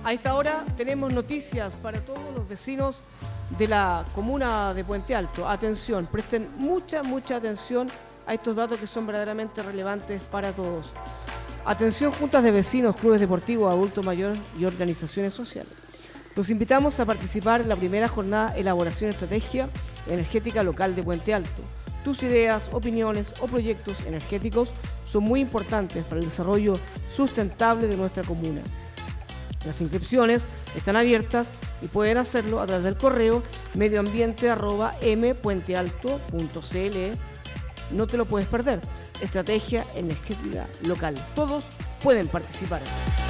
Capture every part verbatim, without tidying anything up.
A esta hora tenemos noticias para todos los vecinos de la comuna de Puente Alto. Atención, presten mucha, mucha atención a estos datos que son verdaderamente relevantes para todos. Atención, juntas de vecinos, clubes deportivos, adultos mayores y organizaciones sociales. Los invitamos a participar en la primera jornada Elaboración Estrategia Energética Local de Puente Alto. Tus ideas, opiniones o proyectos energéticos son muy importantes para el desarrollo sustentable de nuestra comuna. Las inscripciones están abiertas y pueden hacerlo a través del correo medioambiente arroba m puente alto punto c l. No te lo puedes perder. Estrategia energética local. Todos pueden participar.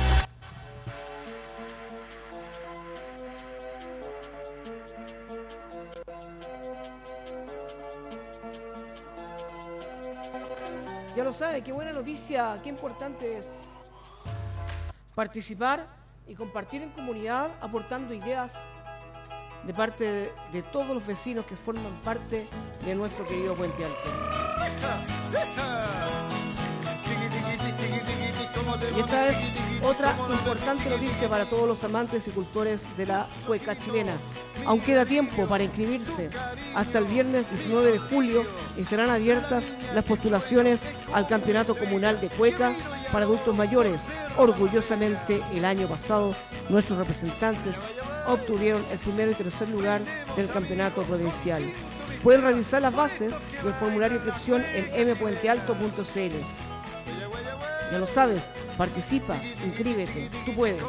Ya lo sabe, qué buena noticia, qué importante es participar y compartir en comunidad, aportando ideas de parte de, de todos los vecinos que forman parte de nuestro querido Puente Alto. Y esta es otra importante noticia para todos los amantes y cultores de la cueca chilena. Aún queda tiempo para inscribirse. Hasta el viernes diecinueve de julio estarán abiertas las postulaciones al Campeonato Comunal de Cueca para adultos mayores. Orgullosamente, el año pasado, nuestros representantes obtuvieron el primero y tercer lugar del campeonato provincial. Pueden revisar las bases del formulario de inscripción en m puente alto punto c l. Ya lo sabes, participa, inscríbete, tú puedes.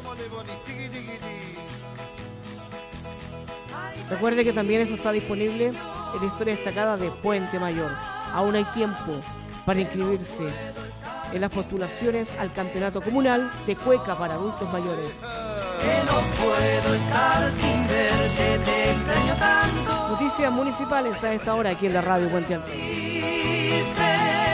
Recuerde que también esto está disponible en la historia destacada de Puente Mayor. Aún hay tiempo para inscribirse en las postulaciones al Campeonato Comunal de Cueca para adultos mayores. Que no puedo estar sin verte, te extraño tanto. Noticias municipales a esta hora aquí en la radio Puente Alto.